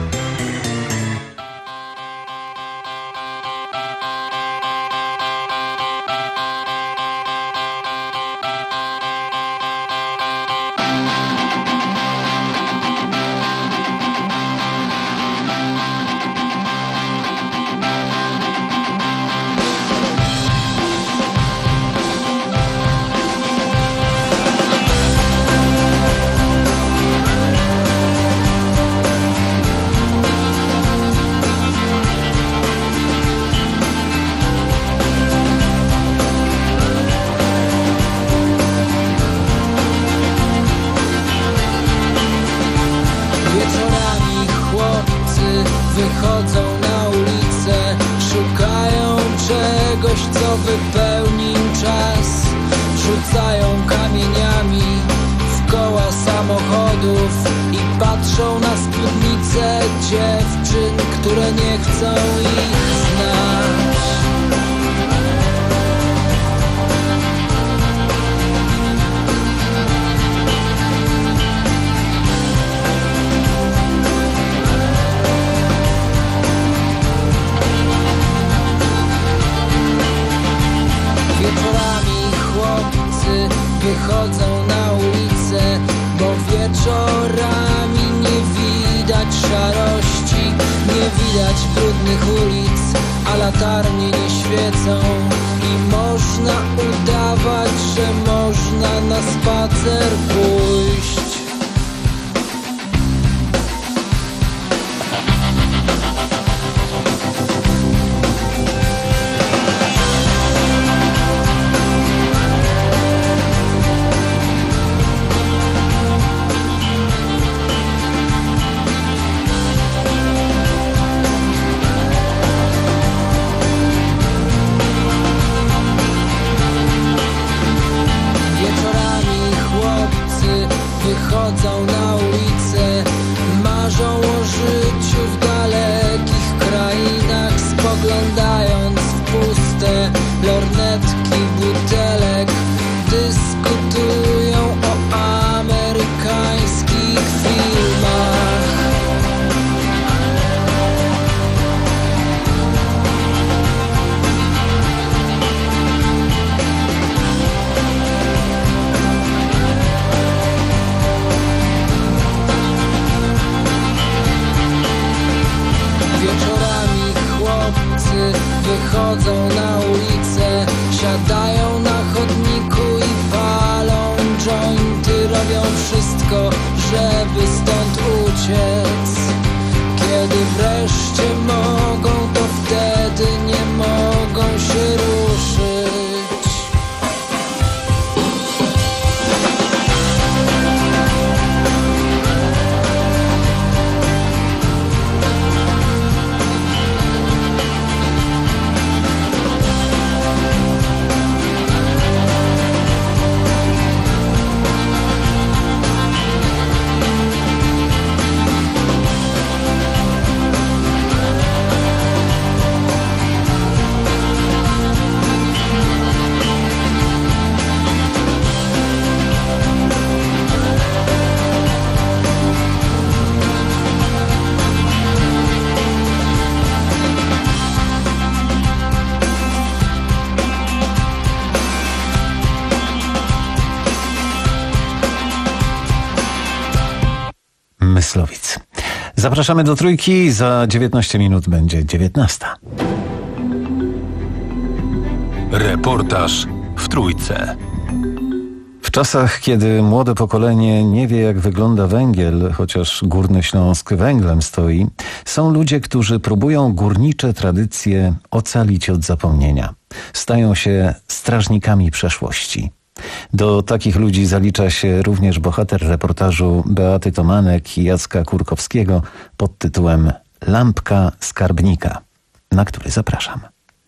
wychodzą na ulicę, szukają czegoś, co wypełni im czas. Rzucają kamieniami w koła samochodów i patrzą na spódnice dziewczyn, które nie chcą ich znać. Wychodzą na ulicę, bo wieczorami nie widać szarości, nie widać brudnych ulic, a latarnie nie świecą i można udawać, że można na spacer pójść. Wychodzą na ulicę, marzą o życiu w dalekich krainach, spoglądając w puste lornetki butelek, dyskutują o amerykańskich filmach. Wychodzą na ulicę, siadają na chodniku i palą jointy, robią wszystko, żeby stąd uciec. Kiedy wreszcie mogą, to wtedy nie mogą się ruszyć. Myslowic. Zapraszamy do Trójki, za dziewiętnaście minut będzie dziewiętnasta. Reportaż w Trójce. W czasach, kiedy młode pokolenie nie wie, jak wygląda węgiel, chociaż Górny Śląsk węglem stoi, są ludzie, którzy próbują górnicze tradycje ocalić od zapomnienia. Stają się strażnikami przeszłości. Do takich ludzi zalicza się również bohater reportażu Beaty Tomanek i Jacka Kurkowskiego pod tytułem Lampka skarbnika, na który zapraszam.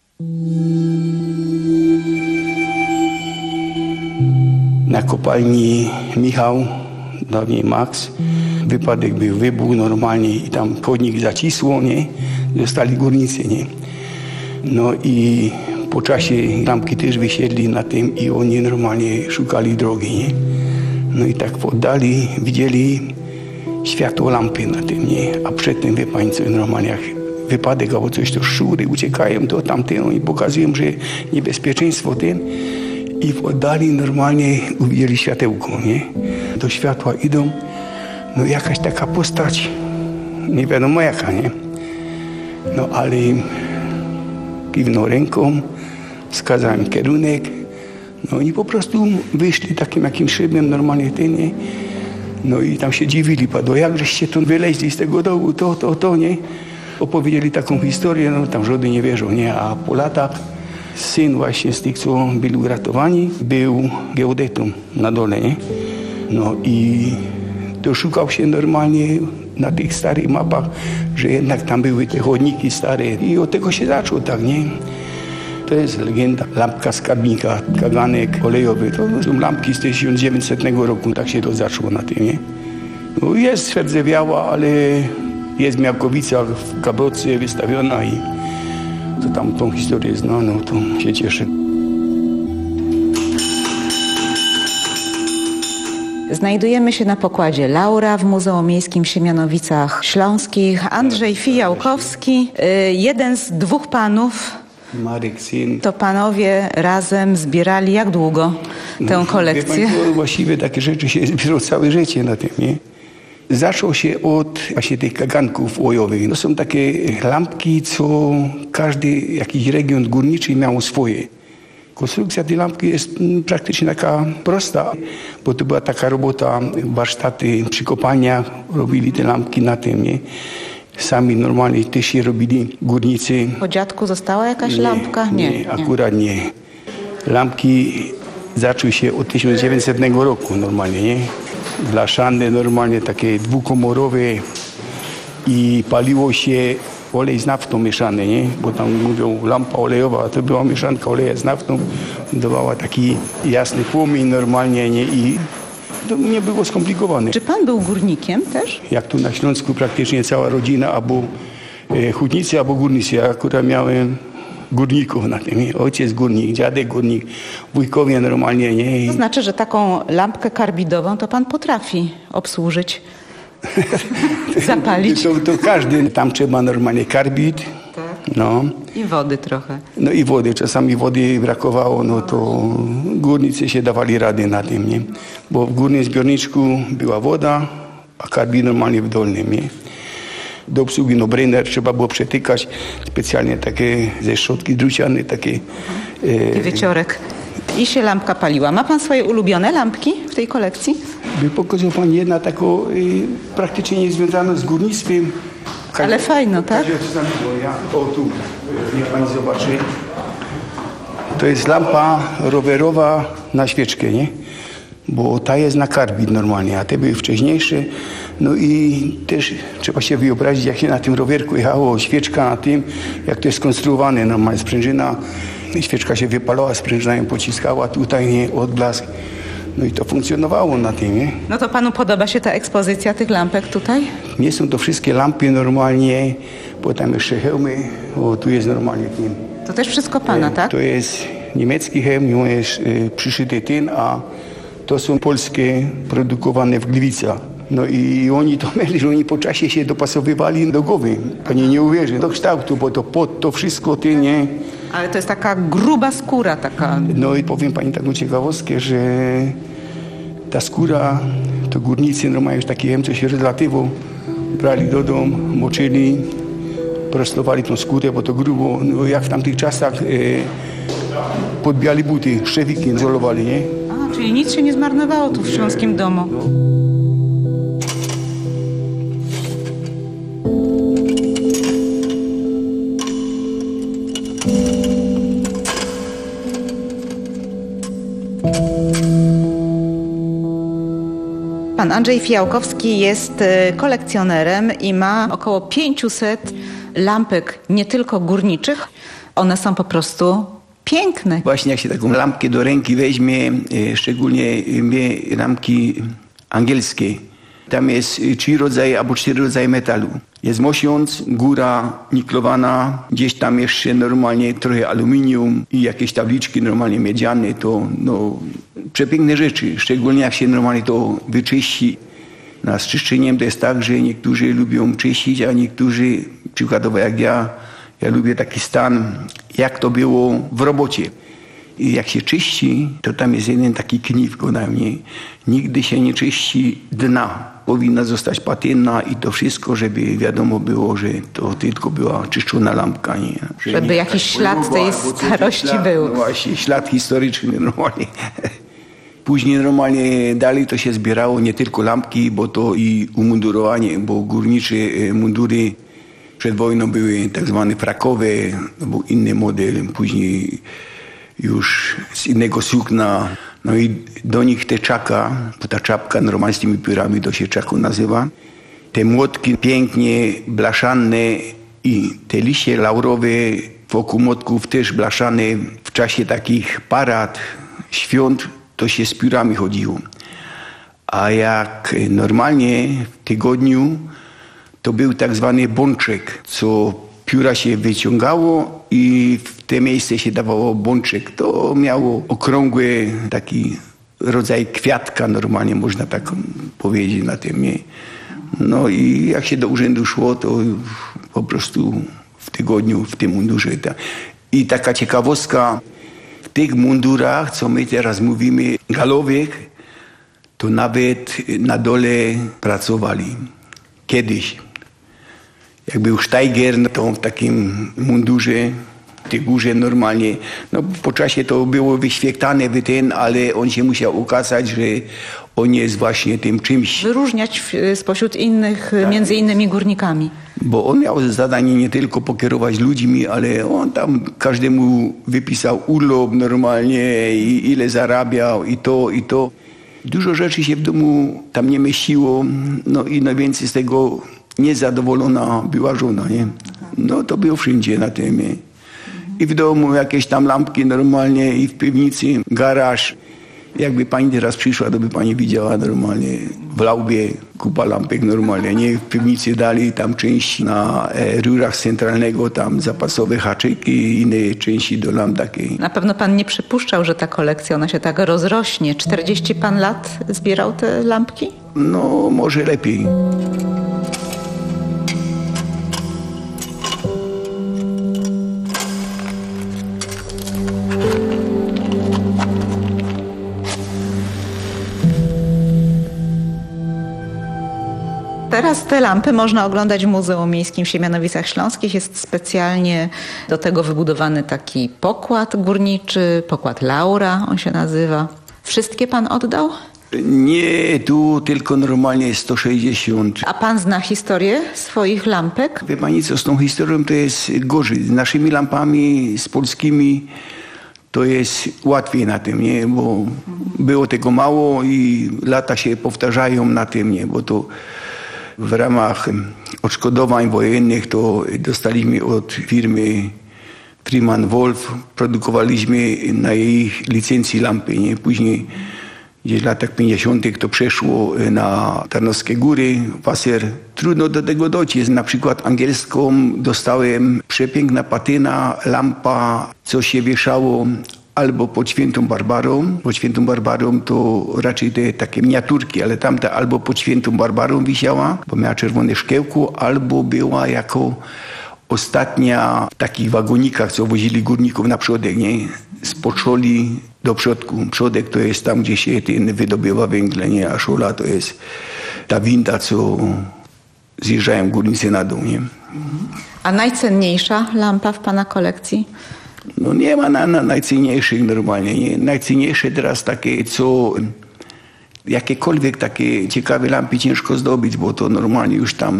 Na kopalni Michał, dawniej Max, wypadek był, wybuch normalnie i tam chodnik zacisło, nie? Zostali górnicy, nie? No i po czasie lampki też wysiedli na tym i oni normalnie szukali drogi, nie? No i tak w oddali widzieli światło lampy na tym, nie? A przedtem, wie pani co, normalnie jak wypadek albo coś, to szczury uciekają to tamten i pokazują, że niebezpieczeństwo ten. I w oddali normalnie uwidzieli światełko, nie? Do światła idą, no jakaś taka postać, nie wiadomo jaka, nie? No ale kiwnął ręką, wskazałem kierunek, no i po prostu wyszli takim jakimś szybem normalnie, ty, nie? No i tam się dziwili, padło, jak żeście tu wyleźli z tego dołu, to, to, to, nie? Opowiedzieli taką historię, no tam żody nie wierzą, nie? A po latach syn właśnie z tych, co byli uratowani, był geodetą na dole, nie? No i doszukał się normalnie na tych starych mapach, że jednak tam były te chodniki stare i od tego się zaczął, tak, nie? To jest legenda. Lampka skarbnika, kaganek olejowy. To są lampki z tysiąc dziewięćsetnego roku, tak się to zaczęło na tym, nie? No jest Rdzewiała, ale jest w Miałkowicach, w Kabroce wystawiona i to tam tą historię zna, no to się cieszę. Znajdujemy się na pokładzie Laura w Muzeum Miejskim w Siemianowicach Śląskich. Andrzej Fijałkowski, jeden z dwóch panów. Marek syn. To panowie razem zbierali jak długo tę kolekcję? Wie pan, właściwie takie rzeczy się zbierało całe życie na tym, nie? Zaczął się od właśnie tych kaganków łojowych. To są takie lampki, co każdy jakiś region górniczy miał swoje. Konstrukcja tej lampki jest praktycznie taka prosta, bo to była taka robota, warsztaty przy kopalniach robili te lampki na tym, nie? Sami normalnie też się robili górnicy. Po dziadku została jakaś nie, lampka? Nie, nie, akurat nie. Lampki zaczęły się od tysiąc dziewięćsetnego roku normalnie, nie? Blaszane normalnie, takie dwukomorowe i paliło się olej z naftą mieszany, nie? Bo tam mówią lampa olejowa, a to była mieszanka oleja z naftą, dawała taki jasny płomień normalnie, nie? I to nie było skomplikowane. Czy pan był górnikiem też? Jak tu na Śląsku praktycznie cała rodzina, albo e, hutnicy, albo górnicy. Ja akurat miałem górników na tym. Ojciec górnik, dziadek górnik, wujkowie normalnie, nie? To znaczy, że taką lampkę karbidową to pan potrafi obsłużyć, zapalić. To, to każdy, tam trzeba normalnie karbid. Tak. No. I wody trochę. No i wody, czasami wody brakowało, no to górnicy się dawali rady na tym, nie? Bo w górnym zbiorniczku była woda, a karbid normalnie w dolnym, nie? Do obsługi no brenner trzeba było przetykać, specjalnie takie ze szczotki druciane, takie... Taki wieciorek. I się lampka paliła. Ma pan swoje ulubione lampki w tej kolekcji? By pokazał pan jedna taką y, praktycznie niezwiązaną z górnictwem. Ale fajno, tak? O tu, niech pani zobaczy. To jest lampa rowerowa na świeczkę, nie? Bo ta jest na karbid normalnie, a te były wcześniejsze. No i też trzeba się wyobrazić, jak się na tym rowerku jechało, świeczka na tym, jak to jest skonstruowane, normalnie sprężyna, świeczka się wypalała, sprężyna ją pociskała, tutaj nie, odblask. No i to funkcjonowało na tym, nie? No to panu podoba się ta ekspozycja tych lampek tutaj? Nie są to wszystkie lampy normalnie, bo tam jeszcze hełmy, o tu jest normalnie ten. To też wszystko pana, tak? To jest niemiecki hełm, jest y, przyszyty ten, a to są polskie, produkowane w Gliwicach. No i oni to mieli, że oni po czasie się dopasowywali do głowy. Pani nie uwierzy, do kształtu, bo to pod, to wszystko ty, nie? Ale to jest taka gruba skóra, taka... No i powiem pani taką ciekawostkę, że ta skóra, to górnicy no mają już taki hem, co się relatywo brali do domu, moczyli, prostowali tą skórę, bo to grubo, no jak w tamtych czasach e, podbijali buty, szczewiki izolowali, nie? A, czyli nic się nie zmarnowało tu w śląskim domu. Pan Andrzej Fijałkowski jest kolekcjonerem i ma około pięćset lampek nie tylko górniczych. One są po prostu piękne. Właśnie jak się taką lampkę do ręki weźmie, szczególnie mnie lampki angielskie, tam jest trzy rodzaje albo cztery rodzaje metalu. Jest mosiąc, góra niklowana, gdzieś tam jeszcze normalnie trochę aluminium i jakieś tabliczki normalnie miedziane, to no, przepiękne rzeczy, szczególnie jak się normalnie to wyczyści. No, z czyszczeniem to jest tak, że niektórzy lubią czyścić, a niektórzy, przykładowo jak ja, ja lubię taki stan, jak to było w robocie. I jak się czyści, to tam jest jeden taki knif go na mnie. Nigdy się nie czyści dna. Powinna zostać płatynna i to wszystko, żeby wiadomo było, że to tylko była czyszczona lampka. Nie? Że żeby nie jakiś ślad tej starości ślad, był. No właśnie, ślad historyczny normalnie. Później normalnie dalej to się zbierało nie tylko lampki, bo to i umundurowanie, bo górnicze mundury przed wojną były tak zwane frakowe, no był inny model, później już z innego sukna. No i do nich te czaka, bo ta czapka normalnie z tymi piórami to się czaką nazywa. te młotki pięknie blaszane i te liście laurowe wokół młotków też blaszane. W czasie takich parad, świąt to się z piórami chodziło. A jak normalnie w tygodniu to był tak zwany bączek, co pióra się wyciągało i w te miejsce się dawało bączek. To miało okrągły taki rodzaj kwiatka, normalnie można tak powiedzieć na tym. No i jak się do urzędu szło, to po prostu w tygodniu w tym mundurze. I taka ciekawostka, w tych mundurach, co my teraz mówimy, galowych, to nawet na dole pracowali. Kiedyś. Jak był Steiger, to w takim mundurze, w tej górze normalnie, no po czasie to było wyświetlane w ten, ale on się musiał ukazać, że on jest właśnie tym czymś. Wyróżniać spośród innych, tak, między innymi górnikami. Bo on miał zadanie nie tylko pokierować ludźmi, ale on tam każdemu wypisał urlop normalnie i ile zarabiał i to, i to. Dużo rzeczy się w domu tam nie mieściło, no i najwięcej z tego niezadowolona była żona, nie? No to było wszędzie na tym. Nie? I w domu jakieś tam lampki normalnie i w piwnicy, garaż. Jakby pani teraz przyszła, to by pani widziała normalnie w laubie kupa lampek normalnie, nie? W piwnicy dali tam części na e, rurach z centralnego, tam zapasowe haczyki i inne części do lamp takiej. Na pewno pan nie przypuszczał, że ta kolekcja, ona się tak rozrośnie. czterdzieści pan lat zbierał te lampki? No, może lepiej. Teraz te lampy można oglądać w Muzeum Miejskim w Siemianowicach Śląskich. Jest specjalnie do tego wybudowany taki pokład górniczy, pokład Laura on się nazywa. Wszystkie pan oddał? Nie, tu tylko normalnie sto sześćdziesiąt. A pan zna historię swoich lampek? Wie pani co, z tą historią to jest gorzej. Z naszymi lampami, z polskimi, to jest łatwiej na tym, nie? Bo było tego mało i lata się powtarzają na tym, nie? Bo to w ramach odszkodowań wojennych to dostaliśmy od firmy Freeman Wolf, produkowaliśmy na jej licencji lampy. Nie? Później gdzieś w latach pięćdziesiątych to przeszło na Tarnowskie Góry, Wasser. Trudno do tego dojść. Na przykład angielską dostałem przepiękna patyna, lampa, co się wieszało albo pod Świętą Barbarą. Pod Świętą Barbarą to raczej te takie miniaturki, ale tamta albo pod Świętą Barbarą wisiała, bo miała czerwone szkiełko, albo była jako ostatnia w takich wagonikach, co wozili górników na przodek, nie? Z Poczoli do przodku. Przodek to jest tam, gdzie się ten wydobywa węgle, nie? A szola to jest ta winda, co zjeżdżają górnicy na dół, nie? A najcenniejsza lampa w pana kolekcji? No nie ma na, na najcenniejszych normalnie. Nie? Najcenniejsze teraz takie, co jakiekolwiek takie ciekawe lampy ciężko zdobyć, bo to normalnie już tam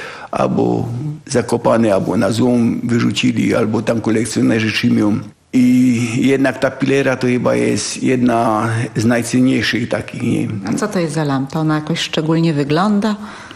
albo zakopane, albo na złom wyrzucili, albo tam kolekcjonerzy trzymią. I jednak ta Pilera to chyba jest jedna z najcenniejszych takich. Nie? A co to jest za lampa? Ona jakoś szczególnie wygląda?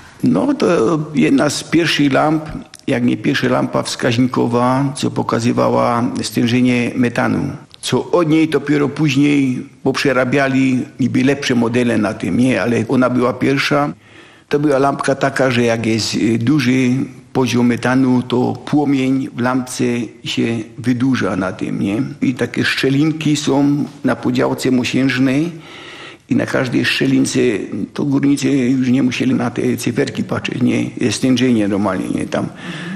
No to jedna z pierwszych lamp, jak nie pierwsza lampa wskaźnikowa, co pokazywała stężenie metanu. Co od niej dopiero później poprzerabiali niby lepsze modele na tym, nie? Ale ona była pierwsza. To była lampka taka, że jak jest duży poziom metanu, to płomień w lampce się wydłuża na tym, nie? I takie szczelinki są na podziałce mosiężnej i na każdej szczelince to górnicy już nie musieli na te cyferki patrzeć, nie? Jest stężenie normalnie, nie? Tam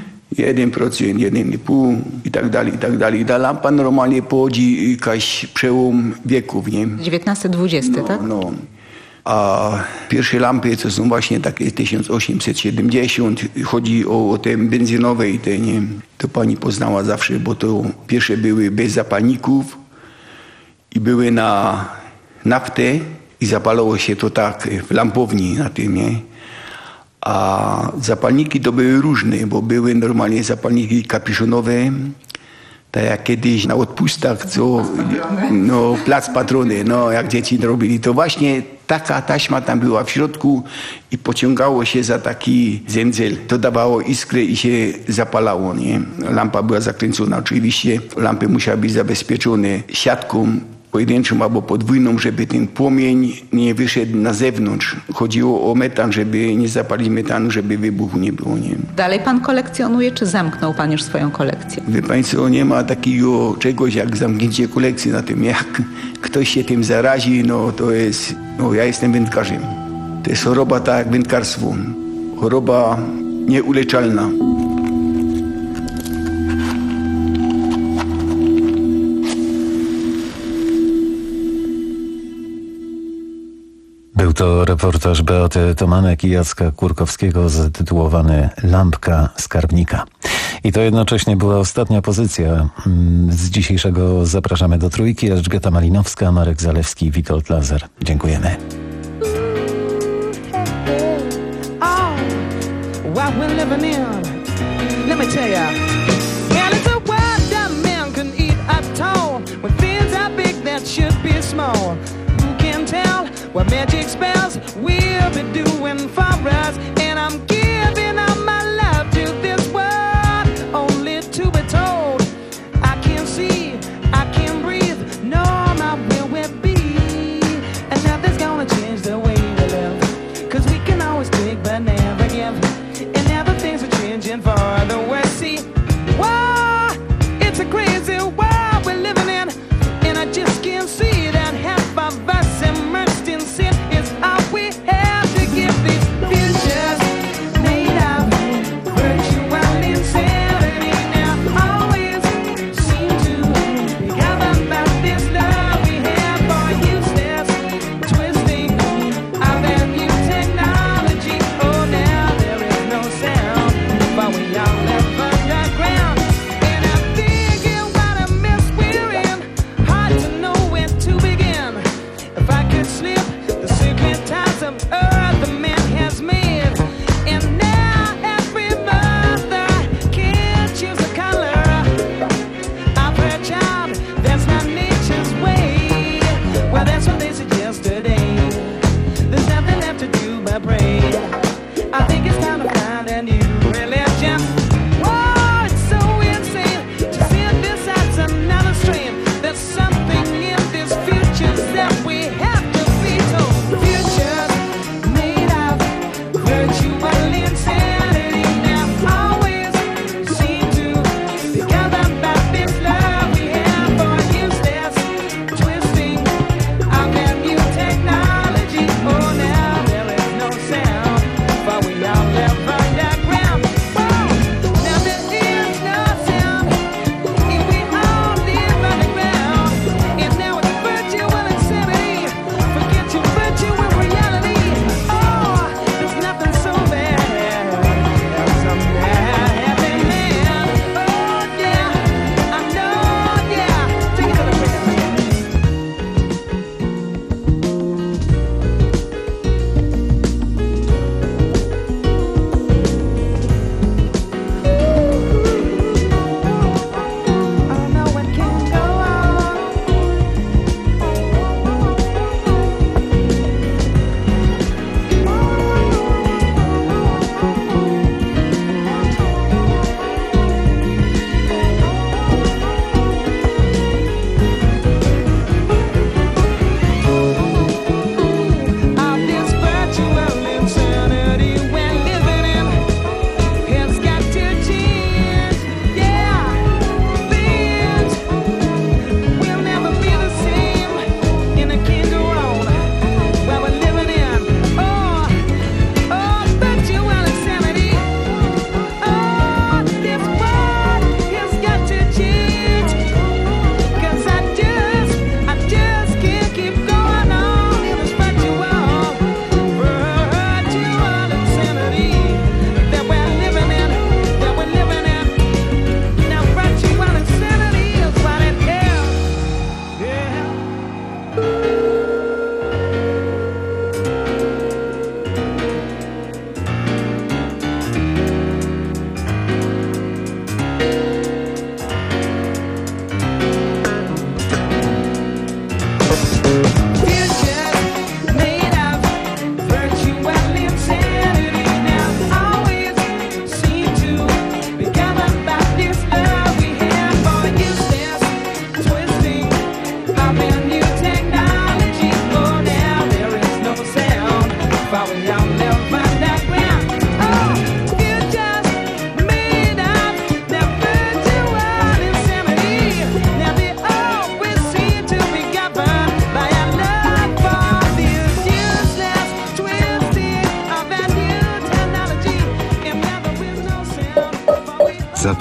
jeden procent, jeden i pół i tak dalej, i tak dalej. Ta lampa normalnie pochodzi jakaś przełom wieków, nie? dziewiętnasty dwudziesty, no, tak? No. A pierwsze lampy, co są właśnie takie tysiąc osiemset siedemdziesiąt, chodzi o, o te benzynowe i te, nie? To pani poznała zawsze, bo to pierwsze były bez zapalników i były na naftę i zapalało się to tak w lampowni na tym, nie? A zapalniki to były różne, bo były normalnie zapalniki kapiszonowe, tak jak kiedyś na odpustach, co, no, plac patrony, no, jak dzieci robili, to właśnie Taka taśma tam była w środku i pociągało się za taki zędzel. To dawało iskrę i się zapalało, nie? Lampa była zakręcona oczywiście. Lampy musiały być zabezpieczone siatką pojedynczą albo podwójną, żeby ten płomień nie wyszedł na zewnątrz. Chodziło o metan, żeby nie zapalić metanu, żeby wybuchu nie było, nie? Dalej pan kolekcjonuje, czy zamknął pan już swoją kolekcję? Wie państwo, nie ma takiego czegoś jak zamknięcie kolekcji na tym. Jak ktoś się tym zarazi, no to jest... No ja jestem wędkarzem. To jest choroba tak jak wędkarstwo. Choroba nieuleczalna. Był to reportaż Beaty Tomanek i Jacka Kurkowskiego zatytułowany Lampka skarbnika. I to jednocześnie była ostatnia pozycja z dzisiejszego Zapraszamy do Trójki. Elżbieta Malinowska, Marek Zalewski i Witold Lazer. Dziękujemy. What magic spells we'll be doing for us. And I'm giving up my love to this world, only to be told I can't see, I can't breathe, no, my will will be. And nothing's gonna change the way we live, cause we can always take but never give. And now the things are changing for the worse. See, whoa, it's a crazy world we're living in, and I just can't see that half of us immersed in sin is all we have to give these futures.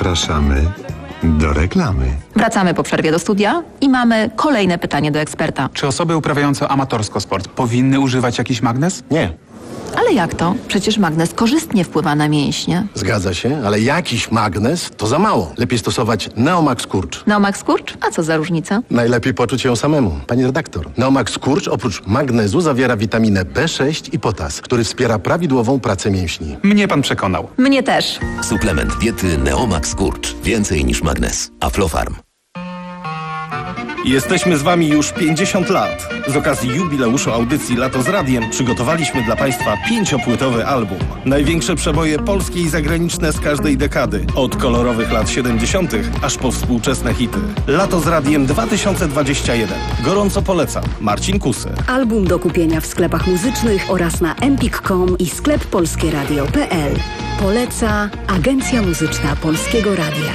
Zapraszamy do reklamy. Wracamy po przerwie do studia i mamy kolejne pytanie do eksperta. Czy osoby uprawiające amatorsko sport powinny używać jakiś magnez? Nie. Ale jak to? Przecież magnez korzystnie wpływa na mięśnie. Zgadza się, ale jakiś magnez to za mało. Lepiej stosować Neomax Skurcz. Neomax Skurcz? A co za różnica? Najlepiej poczuć ją samemu. Pani redaktor, Neomax Skurcz oprócz magnezu zawiera witaminę B sześć i potas, który wspiera prawidłową pracę mięśni. Mnie pan przekonał. Mnie też. Suplement diety Neomax Skurcz. Więcej niż magnez. Aflofarm. Jesteśmy z Wami już pięćdziesiąt lat. Z okazji jubileuszu audycji Lato z Radiem przygotowaliśmy dla Państwa pięciopłytowy album. Największe przeboje polskie i zagraniczne z każdej dekady. Od kolorowych lat siedemdziesiątych aż po współczesne hity. Lato z Radiem dwa tysiące dwadzieścia jeden. Gorąco polecam. Marcin Kusy. Album do kupienia w sklepach muzycznych oraz na empik kropka com i sklep polskie radio kropka p l. Poleca Agencja Muzyczna Polskiego Radia.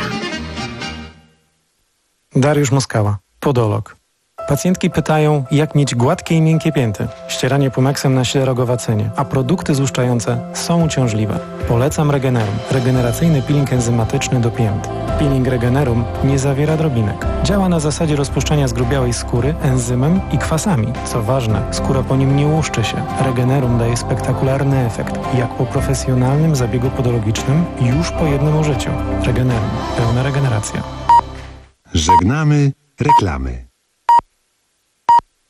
Dariusz Moskała. Podolog. Pacjentki pytają, jak mieć gładkie i miękkie pięty. Ścieranie Pumexem naśle rogowacenie, a produkty złuszczające są uciążliwe. Polecam Regenerum. Regeneracyjny peeling enzymatyczny do pięt. Peeling Regenerum nie zawiera drobinek. Działa na zasadzie rozpuszczania zgrubiałej skóry enzymem i kwasami. Co ważne, skóra po nim nie łuszczy się. Regenerum daje spektakularny efekt, jak po profesjonalnym zabiegu podologicznym już po jednym użyciu. Regenerum. Pełna regeneracja. Żegnamy reklamy.